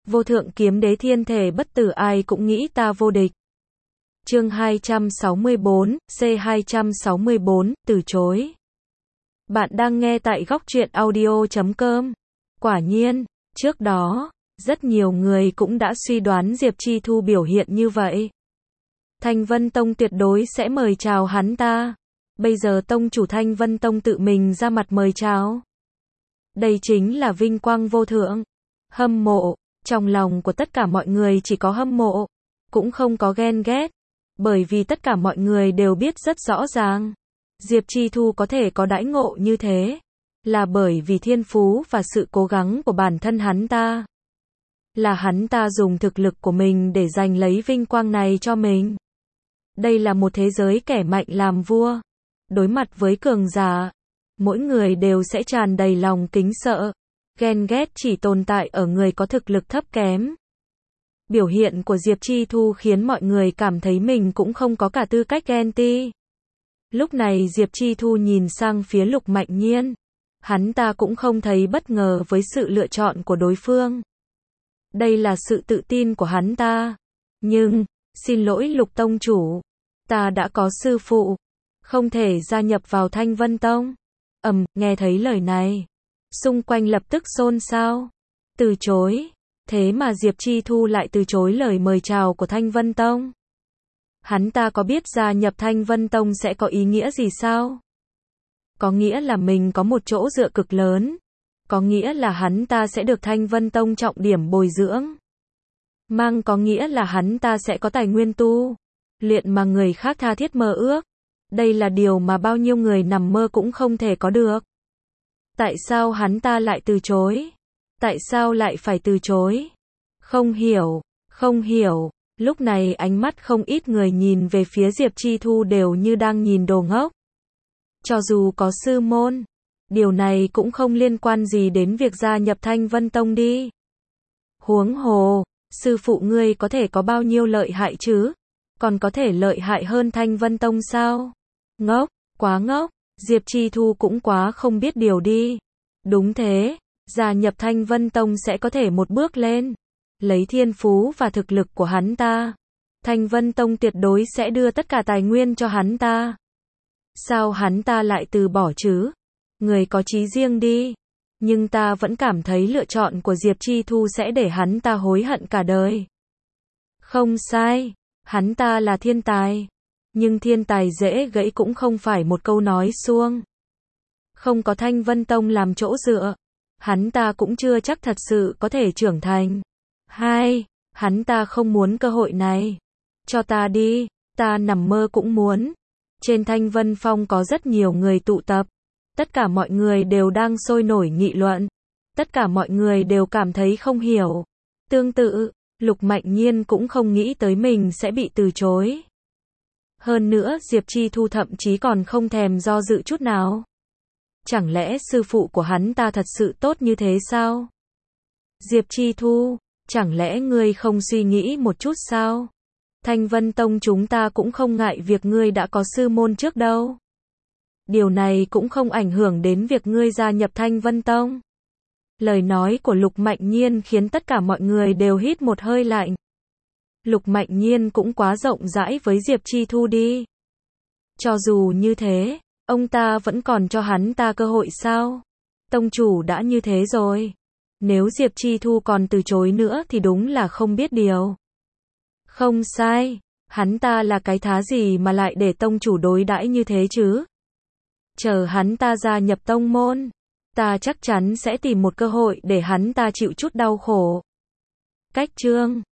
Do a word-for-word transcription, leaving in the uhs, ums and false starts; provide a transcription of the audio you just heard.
Vô thượng kiếm đế thiên thể bất tử ai cũng nghĩ ta vô địch. Chương hai trăm sáu mươi bốn, C hai trăm sáu mươi bốn, từ chối. Bạn đang nghe tại góc truyện audio chấm com. Quả nhiên, trước đó, rất nhiều người cũng đã suy đoán Diệp Chi Thu biểu hiện như vậy. Thanh Vân Tông tuyệt đối sẽ mời chào hắn ta. Bây giờ tông chủ Thanh Vân Tông tự mình ra mặt mời chào. Đây chính là vinh quang vô thượng. Hâm mộ, trong lòng của tất cả mọi người chỉ có hâm mộ, cũng không có ghen ghét. Bởi vì tất cả mọi người đều biết rất rõ ràng, Diệp Chi Thu có thể có đãi ngộ như thế, là bởi vì thiên phú và sự cố gắng của bản thân hắn ta. Là hắn ta dùng thực lực của mình để giành lấy vinh quang này cho mình. Đây là một thế giới kẻ mạnh làm vua. Đối mặt với cường giả, mỗi người đều sẽ tràn đầy lòng kính sợ. Ghen ghét chỉ tồn tại ở người có thực lực thấp kém. Biểu hiện của Diệp Chi Thu khiến mọi người cảm thấy mình cũng không có cả tư cách ghen tị. Lúc này Diệp Chi Thu nhìn sang phía Lục Mạnh Nhiên. Hắn ta cũng không thấy bất ngờ với sự lựa chọn của đối phương. Đây là sự tự tin của hắn ta. Nhưng, xin lỗi Lục Tông Chủ, ta đã có sư phụ, không thể gia nhập vào Thanh Vân Tông. Ầm, nghe thấy lời này, xung quanh lập tức xôn xao. Từ chối. Thế mà Diệp Chi Thu lại từ chối lời mời chào của Thanh Vân Tông. Hắn ta có biết gia nhập Thanh Vân Tông sẽ có ý nghĩa gì sao? Có nghĩa là mình có một chỗ dựa cực lớn. Có nghĩa là hắn ta sẽ được Thanh Vân Tông trọng điểm bồi dưỡng. Mang có nghĩa là hắn ta sẽ có tài nguyên tu luyện mà người khác tha thiết mơ ước. Đây là điều mà bao nhiêu người nằm mơ cũng không thể có được. Tại sao hắn ta lại từ chối? Tại sao lại phải từ chối? Không hiểu, không hiểu. Lúc này ánh mắt không ít người nhìn về phía Diệp Chi Thu đều như đang nhìn đồ ngốc. Cho dù có sư môn, điều này cũng không liên quan gì đến việc gia nhập Thanh Vân Tông đi. Huống hồ, sư phụ ngươi có thể có bao nhiêu lợi hại chứ? Còn có thể lợi hại hơn Thanh Vân Tông sao? Ngốc, quá ngốc. Diệp Chi Thu cũng quá không biết điều đi. Đúng thế, gia nhập Thanh Vân Tông sẽ có thể một bước lên. Lấy thiên phú và thực lực của hắn ta, Thanh Vân Tông tuyệt đối sẽ đưa tất cả tài nguyên cho hắn ta. Sao hắn ta lại từ bỏ chứ? Người có chí riêng đi. Nhưng ta vẫn cảm thấy lựa chọn của Diệp Chi Thu sẽ để hắn ta hối hận cả đời. Không sai, hắn ta là thiên tài. Nhưng thiên tài dễ gãy cũng không phải một câu nói suông. Không có Thanh Vân Tông làm chỗ dựa, hắn ta cũng chưa chắc thật sự có thể trưởng thành. Hai, hắn ta không muốn cơ hội này. Cho ta đi, ta nằm mơ cũng muốn. Trên Thanh Vân Phong có rất nhiều người tụ tập. Tất cả mọi người đều đang sôi nổi nghị luận. Tất cả mọi người đều cảm thấy không hiểu. Tương tự, Lục Mạnh Nhiên cũng không nghĩ tới mình sẽ bị từ chối. Hơn nữa Diệp Chi Thu thậm chí còn không thèm do dự chút nào. Chẳng lẽ sư phụ của hắn ta thật sự tốt như thế sao? Diệp Chi Thu, chẳng lẽ ngươi không suy nghĩ một chút sao? Thanh Vân Tông chúng ta cũng không ngại việc ngươi đã có sư môn trước đâu. Điều này cũng không ảnh hưởng đến việc ngươi gia nhập Thanh Vân Tông. Lời nói của Lục Mạnh Nhiên khiến tất cả mọi người đều hít một hơi lạnh. Lục Mạnh Nhiên cũng quá rộng rãi với Diệp Chi Thu đi. Cho dù như thế, ông ta vẫn còn cho hắn ta cơ hội sao? Tông chủ đã như thế rồi. Nếu Diệp Chi Thu còn từ chối nữa thì đúng là không biết điều. Không sai, hắn ta là cái thá gì mà lại để tông chủ đối đãi như thế chứ? Chờ hắn ta gia nhập tông môn, ta chắc chắn sẽ tìm một cơ hội để hắn ta chịu chút đau khổ. Cách chương